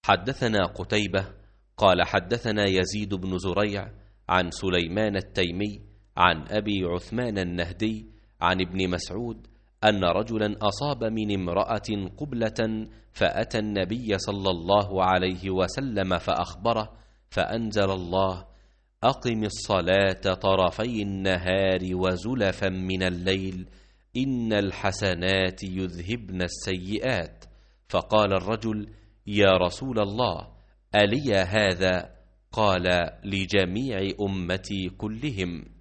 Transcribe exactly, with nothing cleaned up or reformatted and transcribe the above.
حدثنا قتيبة قال حدثنا يزيد بن زريع عن سليمان التيمي عن أبي عثمان النهدي عن ابن مسعود أن رجلا أصاب من امرأة قبلة فأتى النبي صلى الله عليه وسلم فأخبره، فأنزل الله: أقم الصلاة طرفي النهار وزلفا من الليل إن الحسنات يذهبن السيئات. فقال الرجل: يا رسول الله، ألي هذا؟ قال: لجميع أمتي كلهم.